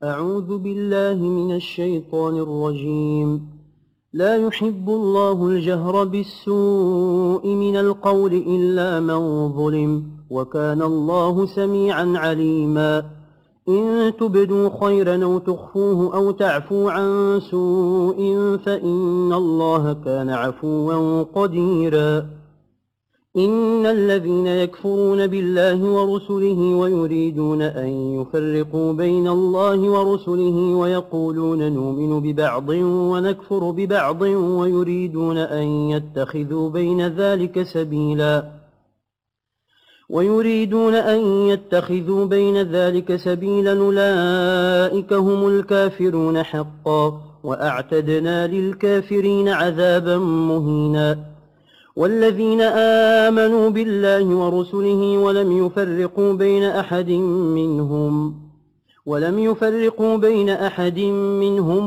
أعوذ بالله من الشيطان الرجيم. لا يحب الله الجهر بالسوء من القول إلا من ظلم، وكان الله سميعا عليما. إن تبدوا خيرا أو تخفوه أو تعفوا عن سوء فإن الله كان عفوا قديرا. إن الذين يكفرون بالله ورسله ويريدون أن يفرقوا بين الله ورسله ويقولون نؤمن ببعض ونكفر ببعض ويريدون أن يتخذوا بين ذلك سبيلا أولئك هم الكافرون حقا، وأعتدنا للكافرين عذابا مهينا. والذين آمنوا بالله ورسله ولم يفرقوا بين أحد منهم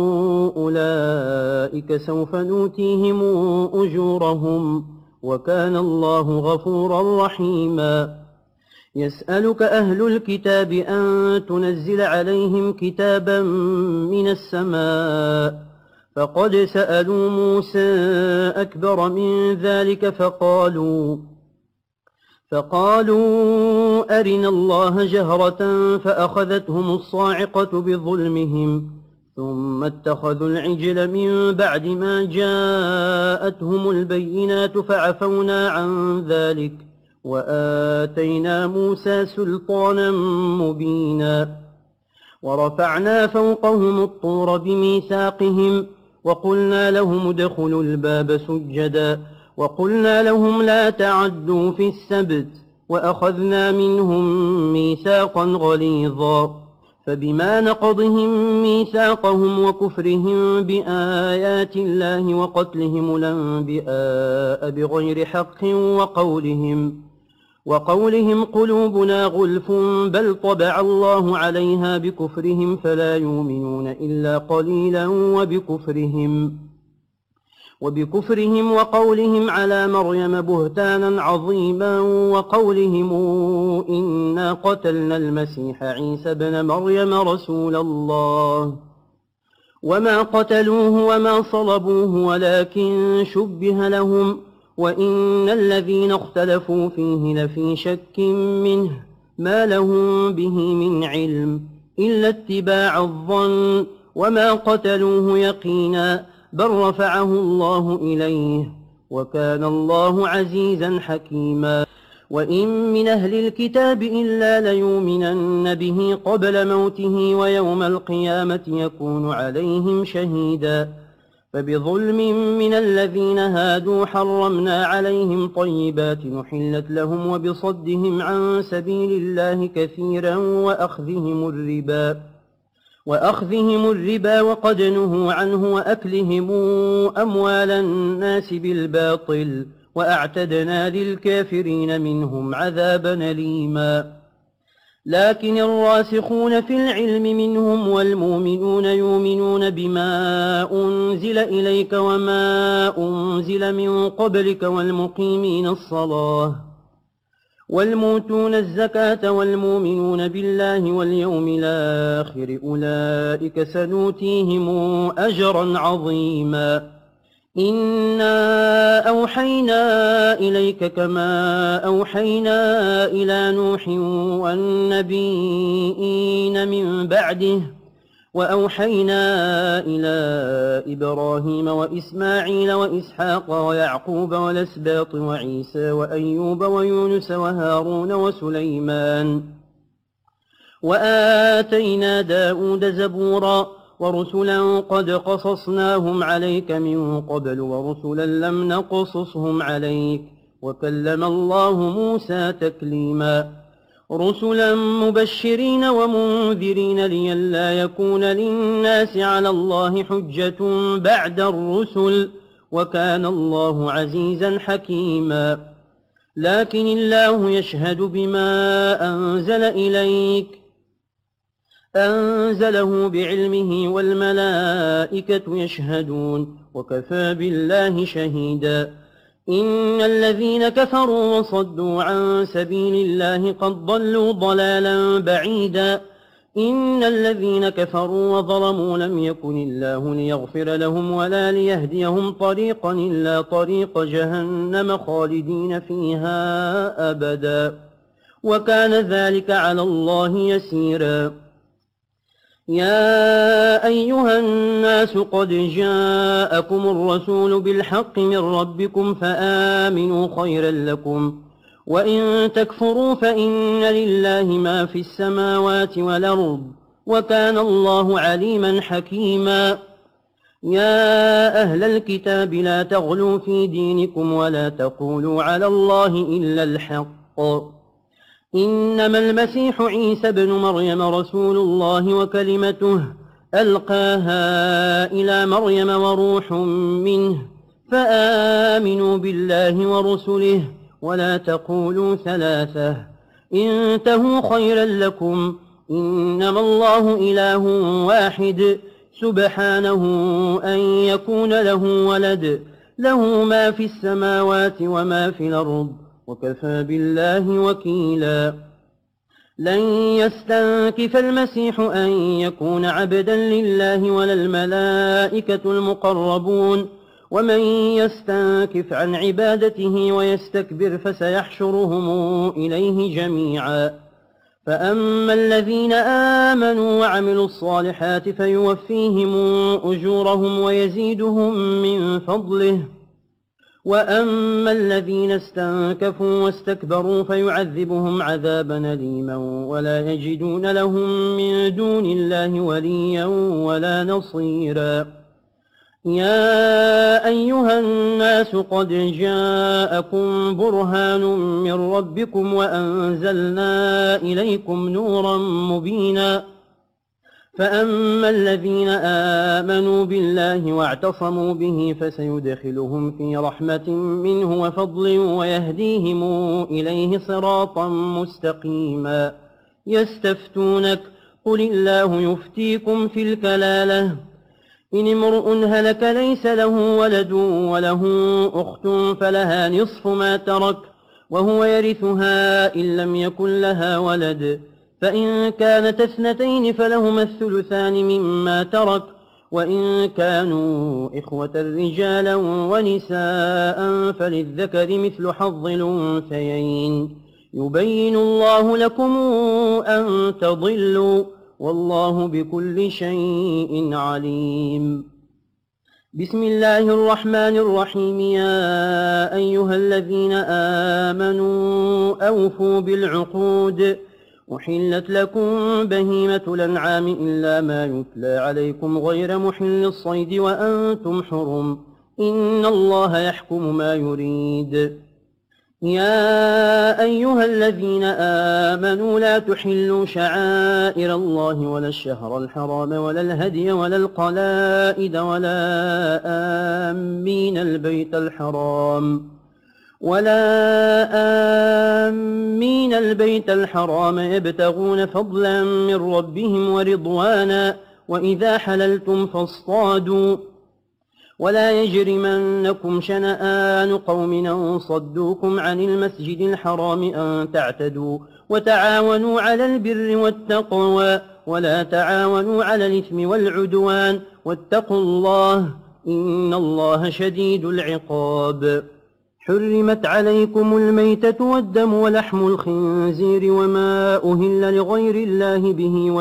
أولئك سوف نؤتيهم أجورهم، وكان الله غفورا رحيما. يسألك أهل الكتاب أن تنزل عليهم كتابا من السماء، فقد سألوا موسى أكبر من ذلك فقالوا أرنا الله جهرة فأخذتهم الصاعقة بظلمهم، ثم اتخذوا العجل من بعد ما جاءتهم البينات فعفونا عن ذلك وآتينا موسى سلطانا مبينا. ورفعنا فوقهم الطور بميثاقهم وقلنا لهم ادخلوا الباب سجدا وقلنا لهم لا تعدوا في السبت وأخذنا منهم ميثاقا غليظا. فبما نقضهم ميثاقهم وكفرهم بآيات الله وقتلهم الأنبياء بغير حق وقولهم قلوبنا غلف بل طبع الله عليها بكفرهم فلا يؤمنون إلا قليلا وبكفرهم وقولهم على مريم بهتانا عظيما وقولهم إنا قتلنا المسيح عيسى ابن مريم رسول الله وما قتلوه وما صلبوه ولكن شبه لهم وإن الذين اختلفوا فيه لفي شك منه ما لهم به من علم إلا اتباع الظن وما قتلوه يقينا بل رفعه الله إليه وكان الله عزيزا حكيما. وإن من أهل الكتاب إلا ليؤمنن به قبل موته ويوم القيامة يكون عليهم شهيدا. فبظلم من الذين هادوا حرمنا عليهم طيبات أحلت لهم وبصدهم عن سبيل الله كثيرا وأخذهم الربا وقد نهوا عنه وأكلهم أموال الناس بالباطل وأعتدنا للكافرين منهم عذابا أليما. لكن الراسخون في العلم منهم والمؤمنون يؤمنون بما أنزل إليك وما أنزل من قبلك والمقيمين الصلاة والمؤتون الزكاة والمؤمنون بالله واليوم الآخر أولئك سنؤتيهم أجرا عظيما. إنا أوحينا إليك كما أوحينا إلى نوح والنبيين من بعده وأوحينا إلى إبراهيم وإسماعيل وإسحاق ويعقوب والأسباط وعيسى وأيوب ويونس وهارون وسليمان وآتينا داود زبورا ورسلا قد قصصناهم عليك من قبل ورسلا لم نقصصهم عليك وكلم الله موسى تكليما. رسلا مبشرين ومنذرين لئلا يكون للناس على الله حجة بعد الرسل وكان الله عزيزا حكيما. لكن الله يشهد بما أنزل إليك أنزله بعلمه والملائكة يشهدون وكفى بالله شهيدا. إن الذين كفروا وصدوا عن سبيل الله قد ضلوا ضلالا بعيدا. إن الذين كفروا وظلموا لم يكن الله ليغفر لهم ولا ليهديهم طريقا إلا طريق جهنم خالدين فيها أبدا وكان ذلك على الله يسيرا. يا أيها الناس قد جاءكم الرسول بالحق من ربكم فآمنوا خيرا لكم وإن تكفروا فإن لله ما في السماوات والأرض وكان الله عليما حكيما. يا أهل الكتاب لا تغلوا في دينكم ولا تقولوا على الله إلا الحق إنما المسيح عيسى بن مريم رسول الله وكلمته ألقاها إلى مريم وروح منه فآمنوا بالله ورسله ولا تقولوا ثلاثة انتهوا خيرا لكم إنما الله إله واحد سبحانه أن يكون له ولد له ما في السماوات وما في الأرض وكفى بالله وكيلا. لن يستنكف المسيح أن يكون عبدا لله ولا الملائكة المقربون ومن يستنكف عن عبادته ويستكبر فسيحشرهم إليه جميعا. فأما الذين آمنوا وعملوا الصالحات فيوفيهم أجورهم ويزيدهم من فضله وأما الذين استنكفوا واستكبروا فيعذبهم عذابا أليما ولا يجدون لهم من دون الله وليا ولا نصيرا. يا أيها الناس قد جاءكم برهان من ربكم وأنزلنا إليكم نورا مبينا. فأما الذين آمنوا بالله واعتصموا به فسيدخلهم في رحمة منه وفضل ويهديهم إليه صراطا مستقيما. يستفتونك قل الله يفتيكم في الكلالة إن امرؤ هلك ليس له ولد وله أخت فلها نصف ما ترك وهو يرثها إن لم يكن لها ولد فإن كانت اثنتين فلهما الثلثان مما ترك وإن كانوا إخوة رجالا ونساء فللذكر مثل حظ الأنثيين يبين الله لكم أن تضلوا والله بكل شيء عليم. بسم الله الرحمن الرحيم. يا أيها الذين آمنوا أوفوا بالعقود أحلت لكم بهيمة الأنعام إلا ما يتلى عليكم غير محل الصيد وأنتم حرم إن الله يحكم ما يريد. يا أيها الذين آمنوا لا تحلوا شعائر الله ولا الشهر الحرام ولا الهدي ولا القلائد ولا آمين البيت الحرام يبتغون فضلا من ربهم ورضوانا وإذا حللتم فاصطادوا ولا يجرمنكم شنآن قوم أن صدوكم عن المسجد الحرام أن تعتدوا وتعاونوا على البر والتقوى ولا تعاونوا على الإثم والعدوان واتقوا الله إن الله شديد العقاب. حرمت عليكم الميتة والدم ولحم الخنزير وما أهل لغير الله به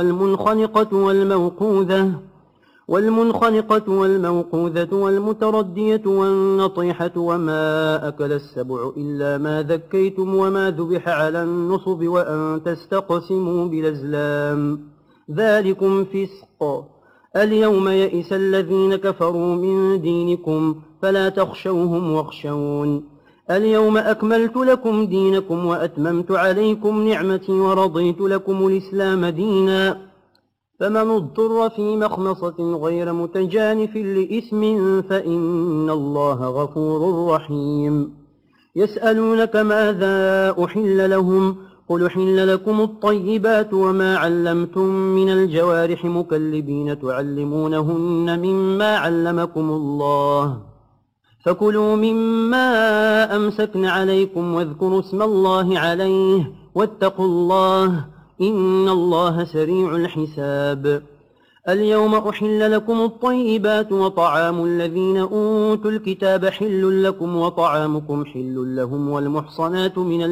والمنخنقة والموقوذة والمتردية والنطيحة وما أكل السبع إلا ما ذكيتم وما ذبح على النصب وأن تستقسموا بالأزلام ذلكم فسق. اليوم يئس الذين كفروا من دينكم فلا تخشوهم واخشون. اليوم أكملت لكم دينكم وأتممت عليكم نعمتي ورضيت لكم الإسلام دينا. فمن اضطر في مخمصة غير متجانف لإثم فإن الله غفور رحيم. يسألونك ماذا أحل لهم قل أحل لكم الطيبات وما علمتم من الجوارح مكلبين تعلمونهن مما علمكم الله فكلوا مما أمسكن عليكم واذكروا اسم الله عليه واتقوا الله إن الله سريع الحساب. اليوم أحل لكم الطيبات وطعام الذين أوتوا الكتاب حل لكم وطعامكم حل لهم والمحصنات من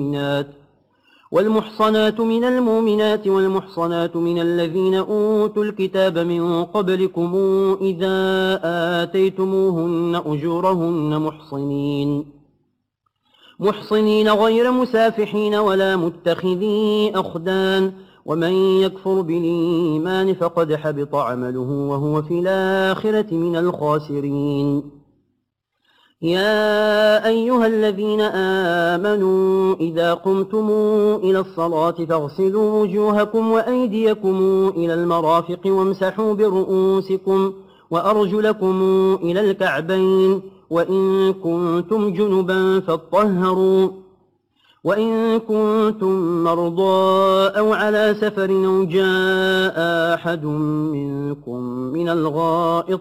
المؤمنات والمحصنات من الذين أوتوا الكتاب من قبلكم إذا آتيتموهن أجورهن محصنين غير مسافحين ولا متخذي أخدان ومن يكفر بالإيمان فقد حبط عمله وهو في الآخرة من الخاسرين. يا أيها الذين آمنوا إذا قمتم إلى الصلاة فاغسلوا وجوهكم وأيديكم إلى المرافق وامسحوا برؤوسكم وأرجلكم إلى الكعبين وإن كنتم جنبا فاطهروا وإن كنتم مرضى أو على سفر أو جاء أحد منكم من الغائط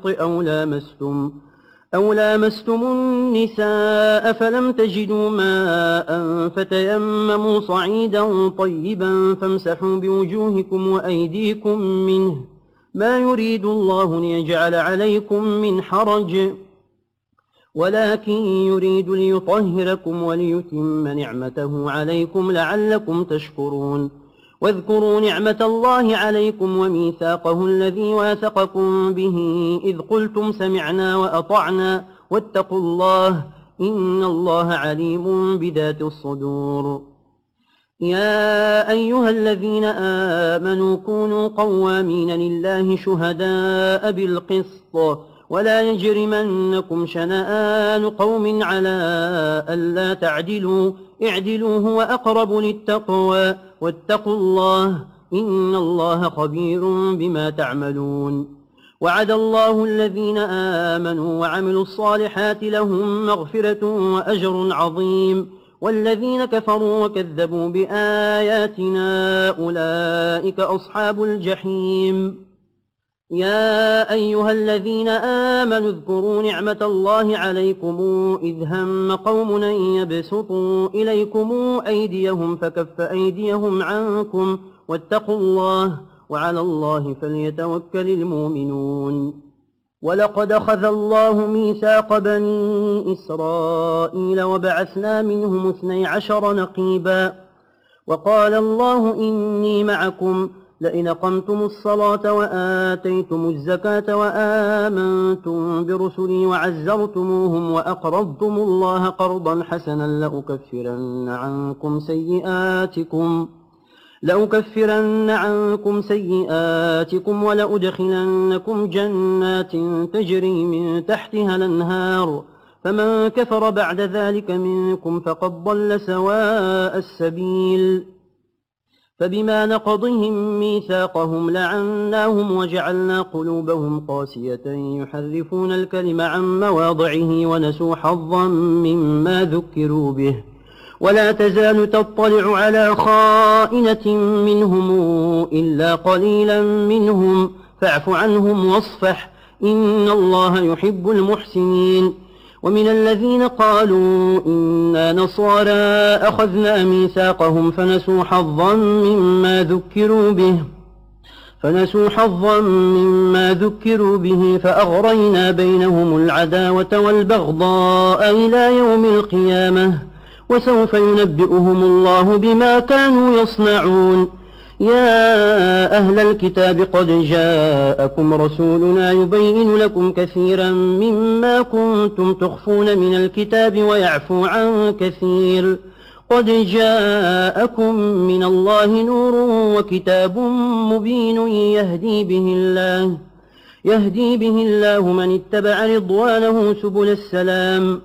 أو لامستم النساء فلم تجدوا ماء فتيمموا صعيدا طيبا فامسحوا بوجوهكم وأيديكم منه ما يريد الله ليجعل عليكم من حرج ولكن يريد ليطهركم وليتم نعمته عليكم لعلكم تشكرون. واذكروا نعمة الله عليكم وميثاقه الذي واثقكم به إذ قلتم سمعنا وأطعنا واتقوا الله إن الله عليم بذات الصدور. يا أيها الذين آمنوا كونوا قوامين لله شهداء بالقسط ولا يجرمنكم شنآن قوم على ألا تعدلوا اعدلوا هو أقرب للتقوى واتقوا الله إن الله خبير بما تعملون. وعد الله الذين آمنوا وعملوا الصالحات لهم مغفرة وأجر عظيم والذين كفروا وكذبوا بآياتنا أولئك أصحاب الجحيم. يا أيها الذين آمنوا اذكروا نعمة الله عليكم إذ هم قوم أن يبسطوا إليكم أيديهم فكف أيديهم عنكم واتقوا الله وعلى الله فليتوكل المؤمنون. ولقد أخذ الله ميثاق بني إسرائيل وبعثنا منهم 12 نقيبا وقال الله إني معكم لئن أقمتم الصلاة وآتيتم الزكاة وآمنتم برسلي وعزرتموهم وأقرضتم الله قرضا حسنا لأكفرن عنكم سيئاتكم ولأدخلنكم جنات تجري من تحتها الأنهار فمن كفر بعد ذلك منكم فقد ضل سواء السبيل. فبما نقضهم ميثاقهم لعناهم وجعلنا قلوبهم قاسية يحرفون الكلم عن مواضعه ونسوا حظا مما ذكروا به ولا تزال تطلع على خائنة منهم إلا قليلا منهم فاعف عنهم واصفح إن الله يحب المحسنين. ومن الذين قالوا إنا نصارى أخذنا ميثاقهم فنسوا حظا مما ذكروا به فأغرينا بينهم العداوة والبغضاء إلى يوم القيامة وسوف ينبئهم الله بما كانوا يصنعون. يا أهل الكتاب قد جاءكم رسولنا يبين لكم كثيرا مما كنتم تخفون من الكتاب ويعفو عن كثير قد جاءكم من الله نور وكتاب مبين يهدي به الله من اتبع رضوانه سبل السلام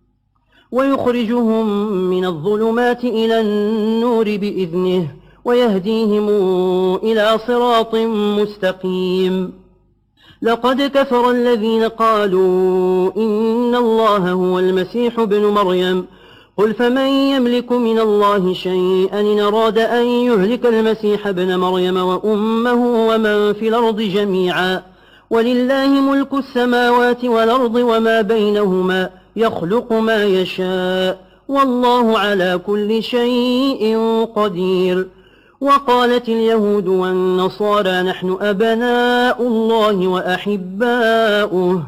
ويخرجهم من الظلمات إلى النور بإذنه ويهديهم إلى صراط مستقيم. لقد كفر الذين قالوا إن الله هو المسيح ابن مريم قل فمن يملك من الله شيئا إن أراد أن يهلك المسيح ابن مريم وأمه ومن في الأرض جميعا ولله ملك السماوات والأرض وما بينهما يخلق ما يشاء والله على كل شيء قدير. وقالت اليهود والنصارى نحن أبناء الله وأحباؤه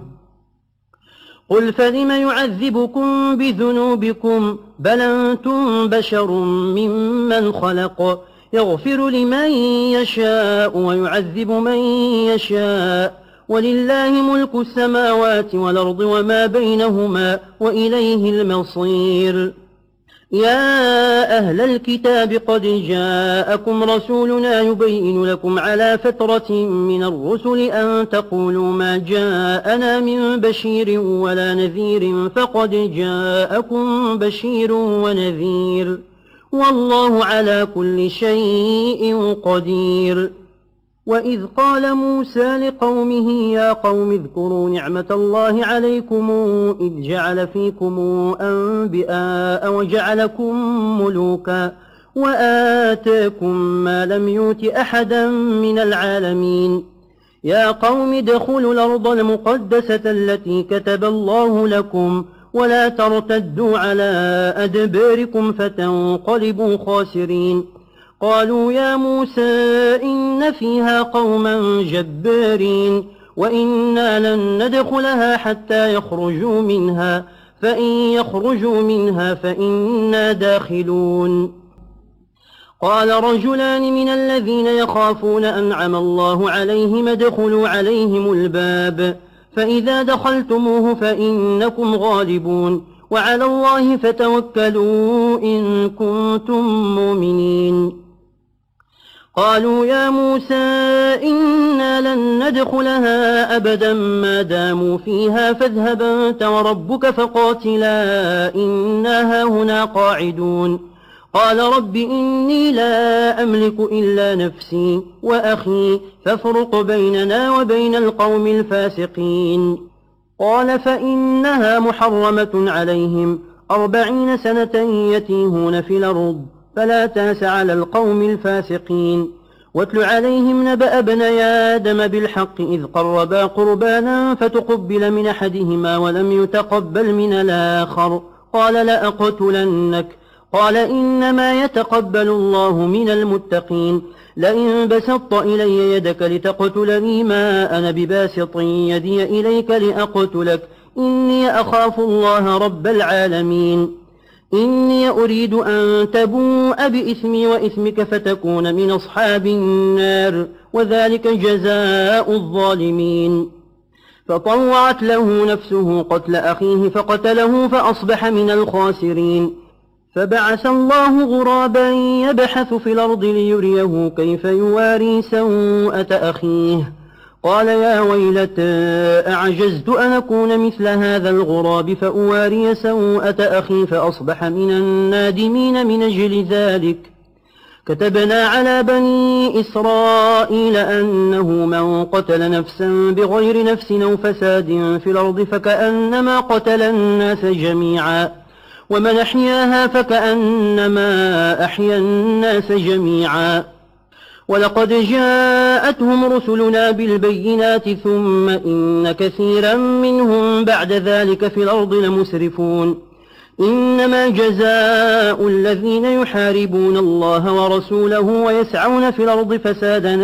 قل فلم يعذبكم بذنوبكم بل أنتم بشر ممن خلق يغفر لمن يشاء ويعذب من يشاء ولله ملك السماوات والأرض وما بينهما وإليه المصير يا أهل الكتاب قد جاءكم رسولنا يبين لكم على فترة من الرسل أن تقولوا ما جاءنا من بشير ولا نذير فقد جاءكم بشير ونذير والله على كل شيء قدير وإذ قال موسى لقومه يا قوم اذكروا نعمة الله عليكم إذ جعل فيكم أنبئاء وجعلكم ملوكا وآتاكم ما لم يؤت أحدا من العالمين يا قوم ادخلوا الأرض المقدسة التي كتب الله لكم ولا ترتدوا على أدباركم فتنقلبوا خاسرين قالوا يا موسى إن فيها قوما جبارين وإنا لن ندخلها حتى يخرجوا منها فإن يخرجوا منها فإنا داخلون قال رجلان من الذين يخافون أنعم الله عليهم ادخلوا عليهم الباب فإذا دخلتموه فإنكم غالبون وعلى الله فتوكلوا إن كنتم مؤمنين قالوا يا موسى إنا لن ندخلها أبدا ما داموا فيها فاذهب أنت وربك فقاتلا إنا هاهنا قاعدون قال رب إني لا أملك إلا نفسي وأخي فافرق بيننا وبين القوم الفاسقين قال فإنها محرمة عليهم 40 سنة يتيهون في الأرض فلا تاس على القوم الفاسقين واتل عليهم نبأ ابني آدم بالحق إذ قربا قربانا فتقبل من أحدهما ولم يتقبل من الآخر قال لأقتلنك قال إنما يتقبل الله من المتقين لئن بسطت إلي يدك لتقتلني ما أنا بباسط يدي إليك لأقتلك إني أخاف الله رب العالمين إني أريد أن تبوء بإثمي وإثمك فتكون من أصحاب النار وذلك جزاء الظالمين فطوعت له نفسه قتل أخيه فقتله فأصبح من الخاسرين فبعث الله غرابا يبحث في الأرض ليريه كيف يواري سوءة أخيه قال يا ويلتى أعجزت أن أكون مثل هذا الغراب فأواري سوءة أخي فأصبح من النادمين من أجل ذلك كتبنا على بني إسرائيل أنه من قتل نفسا بغير نفس أو فساد في الأرض فكأنما قتل الناس جميعا ومن أحياها فكأنما أحيا الناس جميعا ولقد جاءتهم رسلنا بالبينات ثم إن كثيرا منهم بعد ذلك في الأرض لمسرفون إنما جزاء الذين يحاربون الله ورسوله ويسعون في الأرض فسادا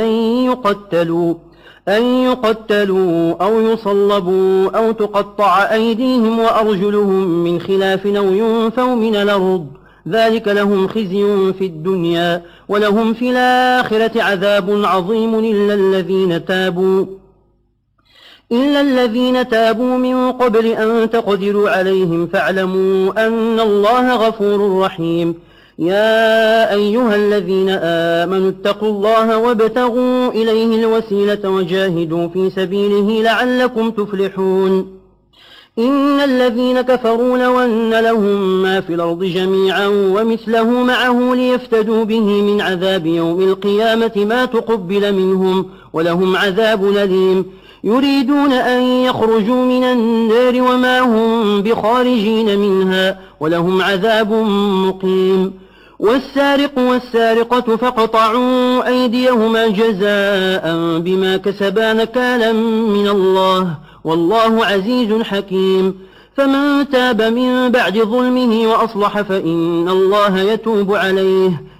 أن يقتلوا أو يصلبوا أو تقطع أيديهم وأرجلهم من خلاف أو ينفوا من الأرض ذلك لهم خزي في الدنيا ولهم في الآخرة عذاب عظيم إلا الذين تابوا من قبل أن تقدروا عليهم فاعلموا أن الله غفور رحيم يا أيها الذين آمنوا اتقوا الله وابتغوا إليه الوسيلة وجاهدوا في سبيله لعلكم تفلحون إن الذين كفروا لو أن لهم ما في الأرض جميعا ومثله معه ليفتدوا به من عذاب يوم القيامة ما تقبل منهم ولهم عذاب أليم يريدون أن يخرجوا من النار وما هم بخارجين منها ولهم عذاب مقيم والسارق والسارقة فاقطعوا أيديهما جزاء بما كسبا نكالا من الله والله عزيز حكيم فمن تاب من بعد ظلمه وأصلح فإن الله يتوب عليه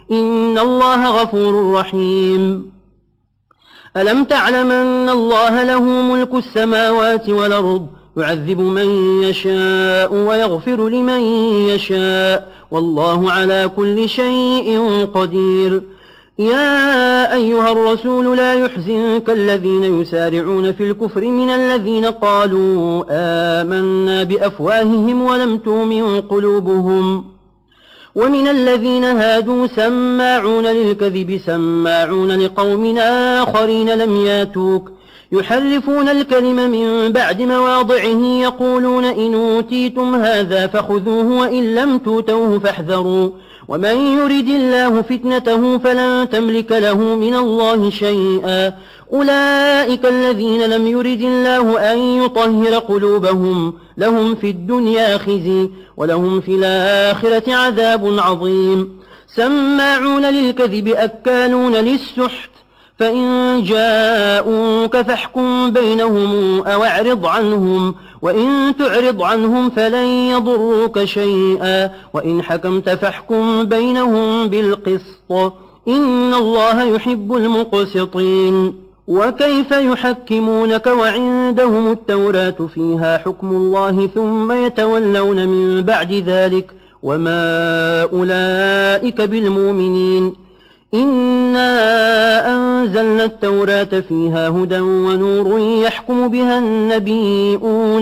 إن الله غفور رحيم. ألم تعلم أن الله له ملك السماوات والأرض يعذب من يشاء ويغفر لمن يشاء والله على كل شيء قدير. يا أيها الرسول لا يحزنك الذين يسارعون في الكفر من الذين قالوا آمنا بأفواههم ولم تؤمن قلوبهم ومن الذين هادوا سماعون للكذب سماعون لقوم آخرين لم ياتوك يحرفون الكلم من بعد مواضعه يقولون إن أوتيتم هذا فخذوه وإن لم توتوه فاحذروا ومن يرد الله فتنته فلن تملك له من الله شيئا أولئك الذين لم يرد الله أن يطهر قلوبهم لهم في الدنيا خزي ولهم في الآخرة عذاب عظيم. سماعون للكذب أكالون للسحت فإن جاءوك فاحكم بينهم أو اعرض عنهم وإن تعرض عنهم فلن يضروك شيئا وإن حكمت فاحكم بينهم بالقسط إن الله يحب المقسطين. وكيف يحكمونك وعندهم التوراة فيها حكم الله ثم يتولون من بعد ذلك وما أولئك بالمؤمنين. إنا أنزلنا التوراة فيها هدى ونور يحكم بها النبيون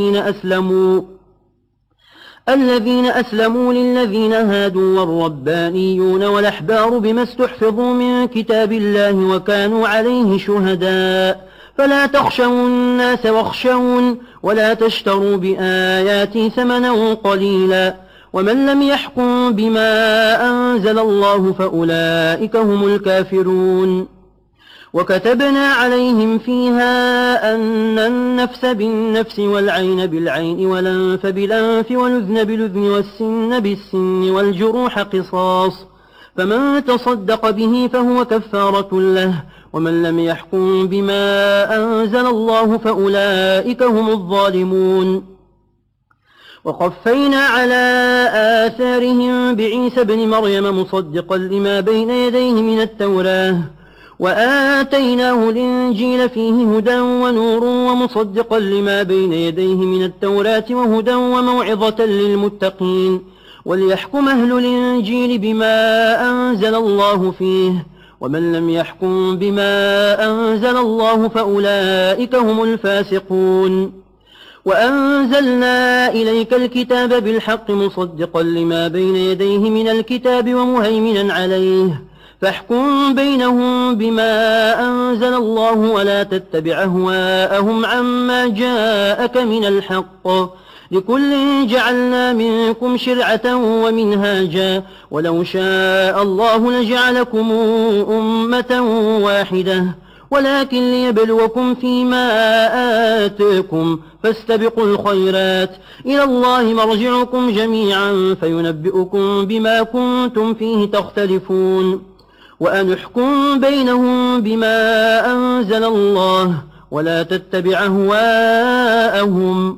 الذين أسلموا للذين هادوا والربانيون والأحبار بما استحفظوا من كتاب الله وكانوا عليه شهداء فلا تخشوا الناس واخشون ولا تشتروا بآياتي ثمنا قليلا ومن لم يحكم بما أنزل الله فأولئك هم الكافرون. وكتبنا عليهم فيها أن النفس بالنفس والعين بالعين والأنف بالأنف والأذن بالأذن والسن بالسن والجروح قصاص فمن تصدق به فهو كفارة له ومن لم يحكم بما أنزل الله فأولئك هم الظالمون. وقفينا على آثارهم بعيسى ابن مريم مصدقا لما بين يديه من التوراة وآتيناه الإنجيل فيه هدى ونور ومصدقا لما بين يديه من التوراة وهدى وموعظة للمتقين وليحكم أهل الإنجيل بما أنزل الله فيه ومن لم يحكم بما أنزل الله فأولئك هم الفاسقون. وأنزلنا إليك الكتاب بالحق مصدقا لما بين يديه من الكتاب ومهيمنا عليه فاحكم بينهم بما أنزل الله ولا تتبع أهواءهم عما جاءك من الحق لكل جعلنا منكم شرعة ومنهاجا ولو شاء الله لجعلكم أمة واحدة ولكن ليبلوكم فيما آتاكم فاستبقوا الخيرات إلى الله مرجعكم جميعا فينبئكم بما كنتم فيه تختلفون وأن احكم بينهم بما أنزل الله ولا تتبع أهواءهم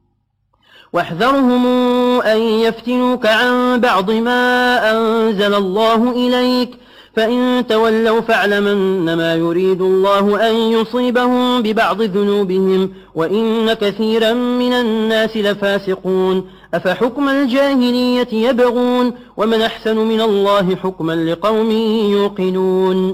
واحذرهم أن يفتنوك عن بعض ما أنزل الله إليك فإن تولوا فاعلم أنما يريد الله أن يصيبهم ببعض ذنوبهم وإن كثيرا من الناس لفاسقون أفحكم الجاهلية يبغون ومن أحسن من الله حكما لقوم يوقنون.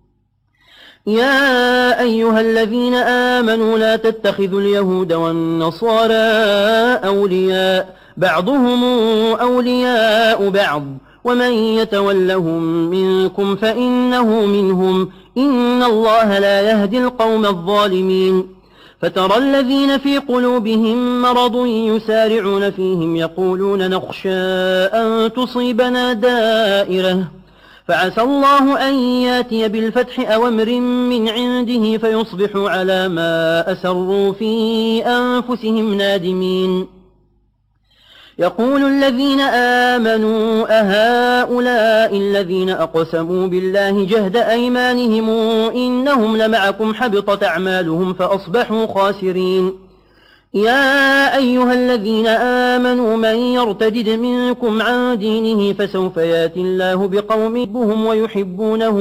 يا أيها الذين آمنوا لا تتخذوا اليهود والنصارى أولياء بعضهم أولياء بعض ومن يتولهم منكم فإنه منهم إن الله لا يهدي القوم الظالمين. فترى الذين في قلوبهم مرض يسارعون فيهم يقولون نخشى أن تصيبنا دائرة فعسى الله أن ياتي بالفتح أو أمر من عنده فيصبحوا على ما أسروا في أنفسهم نادمين. يقول الذين آمنوا أهؤلاء الذين أقسموا بالله جهد أيمانهم إنهم لمعكم حبطت أعمالهم فأصبحوا خاسرين. يا أيها الذين آمنوا من يرتد منكم عن دينه فسوف يأتي الله بقوم يحبهم ويحبونه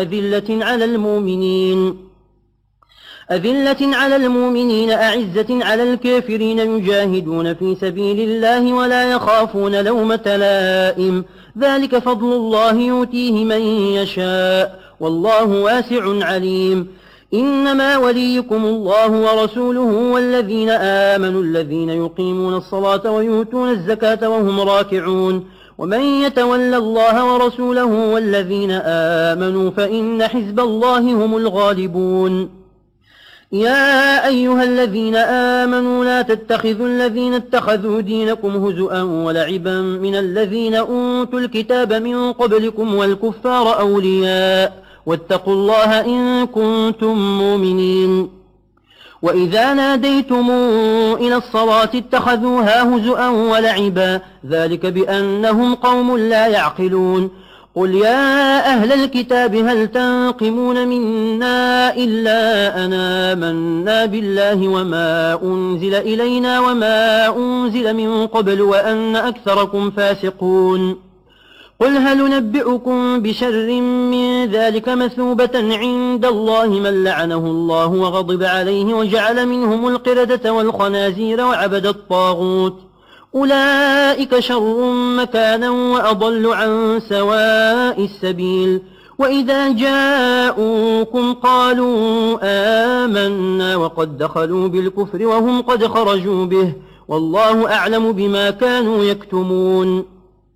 أذلة على المؤمنين أعزة على الكافرين يجاهدون في سبيل الله ولا يخافون لومة لائم ذلك فضل الله يؤتيه من يشاء والله واسع عليم إنما وليكم الله ورسوله والذين آمنوا الذين يقيمون الصلاة ويؤتون الزكاة وهم راكعون ومن يتول الله ورسوله والذين آمنوا فإن حزب الله هم الغالبون يا أيها الذين آمنوا لا تتخذوا الذين اتخذوا دينكم هزؤا ولعبا من الذين أوتوا الكتاب من قبلكم والكفار أولياء واتقوا الله إن كنتم مؤمنين وإذا ناديتم إلى الصلاة اتخذوها هزؤا ولعبا ذلك بأنهم قوم لا يعقلون قل يا أهل الكتاب هل تنقمون منا إلا أن آمنا بالله وما أنزل إلينا وما أنزل من قبل وأن أكثركم فاسقون قل هل ننبئكم بشر من ذلك مثوبة عند الله من لعنه الله وغضب عليه وجعل منهم القردة والخنازير وعبد الطاغوت أولئك شر مكانا وأضل عن سواء السبيل وإذا جاءوكم قالوا آمنا وقد دخلوا بالكفر وهم قد خرجوا به والله أعلم بما كانوا يكتمون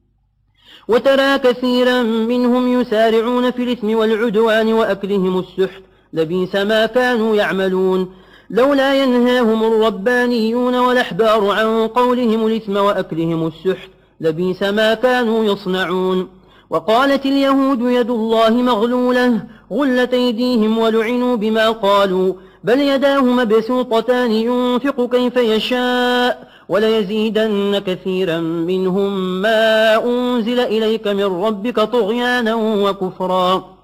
وترى كثيرا منهم يسارعون في الإثم والعدوان وأكلهم السحت لبئس ما كانوا يعملون لولا ينهاهم الربانيون والأحبار عن قولهم الإثم وأكلهم السحت لبئس ما كانوا يصنعون وقالت اليهود يد الله مغلولة غلت أيديهم ولعنوا بما قالوا بل يداه مبسوطتان ينفق كيف يشاء وليزيدن كثيرا منهم ما أنزل إليك من ربك طغيانا وكفرا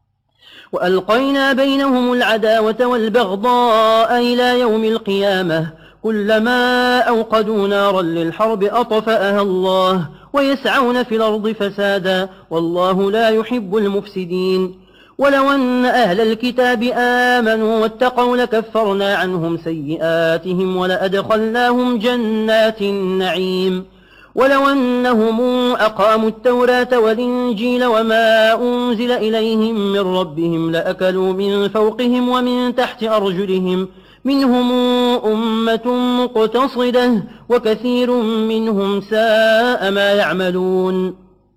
وألقينا بينهم العداوة والبغضاء إلى يوم القيامة كلما أوقدوا نارا للحرب أطفأها الله ويسعون في الأرض فسادا والله لا يحب المفسدين ولو أن أهل الكتاب آمنوا واتقوا لكفرنا عنهم سيئاتهم ولأدخلناهم جنات النعيم ولو أنهم أقاموا التوراة والإنجيل وما أنزل إليهم من ربهم لأكلوا من فوقهم ومن تحت أرجلهم منهم أمة مقتصدة وكثير منهم ساء ما يعملون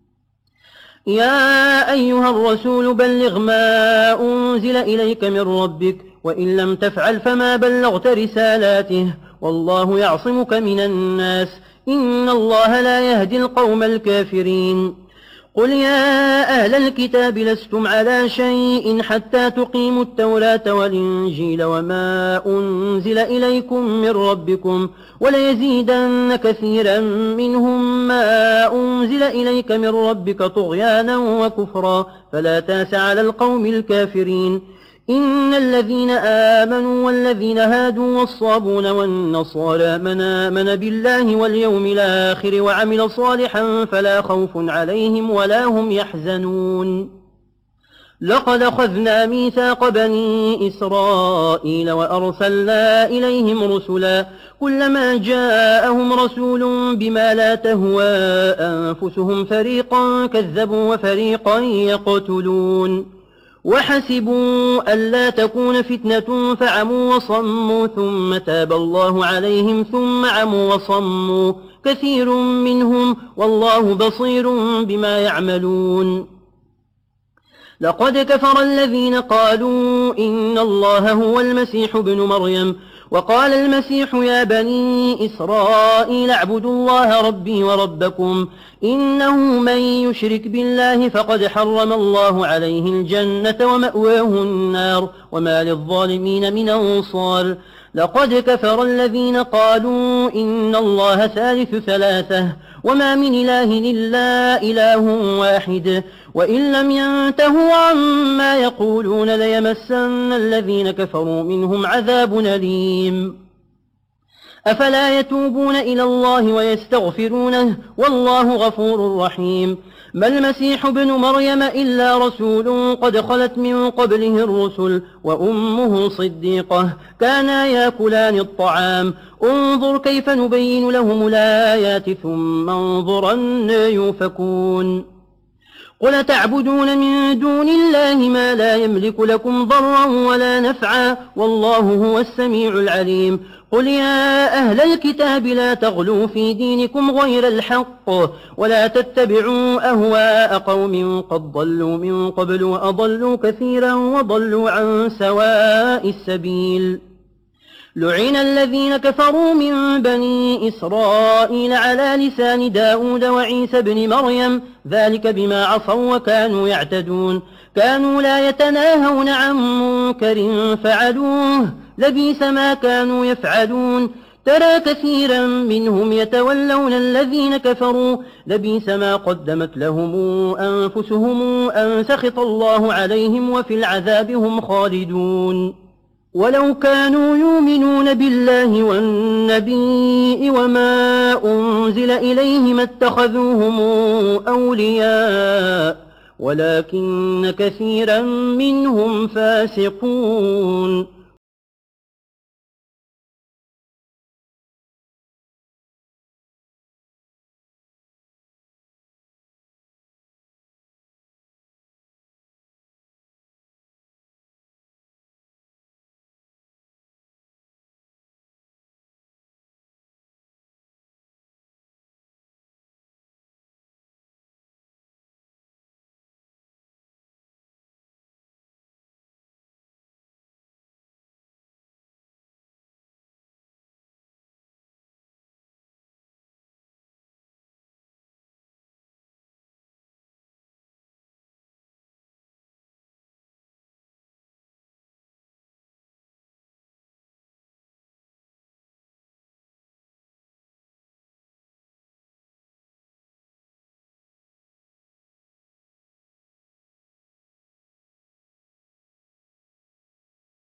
يا أيها الرسول بلغ ما أنزل إليك من ربك وإن لم تفعل فما بلغت رسالاته والله يعصمك من الناس إن الله لا يهدي القوم الكافرين قل يا أهل الكتاب لستم على شيء حتى تقيموا التوراة والإنجيل وما أنزل إليكم من ربكم وليزيدن كثيرا منهم ما أنزل إليك من ربك طغيانا وكفرا فلا تاس على القوم الكافرين إن الذين آمنوا والذين هادوا والصابون والنصارى من آمن بالله واليوم الآخر وعمل صالحا فلا خوف عليهم ولا هم يحزنون لقد أخذنا ميثاق بني إسرائيل وأرسلنا إليهم رسلا كلما جاءهم رسول بما لا تهوى أنفسهم فريقا كذبوا وفريقا يقتلون وحسبوا ألا تكون فتنة فعموا وصموا ثم تاب الله عليهم ثم عموا وصموا كثير منهم والله بصير بما يعملون لقد كفر الذين قالوا إن الله هو المسيح ابن مريم وقال المسيح يا بني إسرائيل اعبدوا الله ربي وربكم إنه من يشرك بالله فقد حرم الله عليه الجنة ومأواه النار وما للظالمين من أنصار لقد كفر الذين قالوا إن الله ثالث ثلاثة وما من إله إلا إله واحد وإن لم ينتهوا عما يقولون ليمسن الذين كفروا منهم عذاب أليم أفلا يتوبون إلى الله ويستغفرونه والله غفور رحيم. ما المسيح ابن مريم إلا رسول قد خلت من قبله الرسل وأمه صديقة كانا يأكلان الطعام انظر كيف نبين لهم الآيات ثم انظر أنى يؤفكون. قل تعبدون من دون الله ما لا يملك لكم ضرا ولا نفعا والله هو السميع العليم. قل يا أهل الكتاب لا تغلوا في دينكم غير الحق ولا تتبعوا أهواء قوم قد ضلوا من قبل وأضلوا كثيرا وضلوا عن سواء السبيل. لعن الذين كفروا من بني إسرائيل على لسان داود وعيسى بن مريم ذلك بما عصوا وكانوا يعتدون كانوا لا يتناهون عن منكر فعلوه لبئس ما كانوا يفعلون. ترى كثيرا منهم يتولون الذين كفروا لبئس ما قدمت لهم أنفسهم أن سخط الله عليهم وفي العذاب هم خالدون. ولو كانوا يؤمنون بالله والنبي وما أنزل إليه ما اتخذوهم أولياء ولكن كثيرا منهم فاسقون.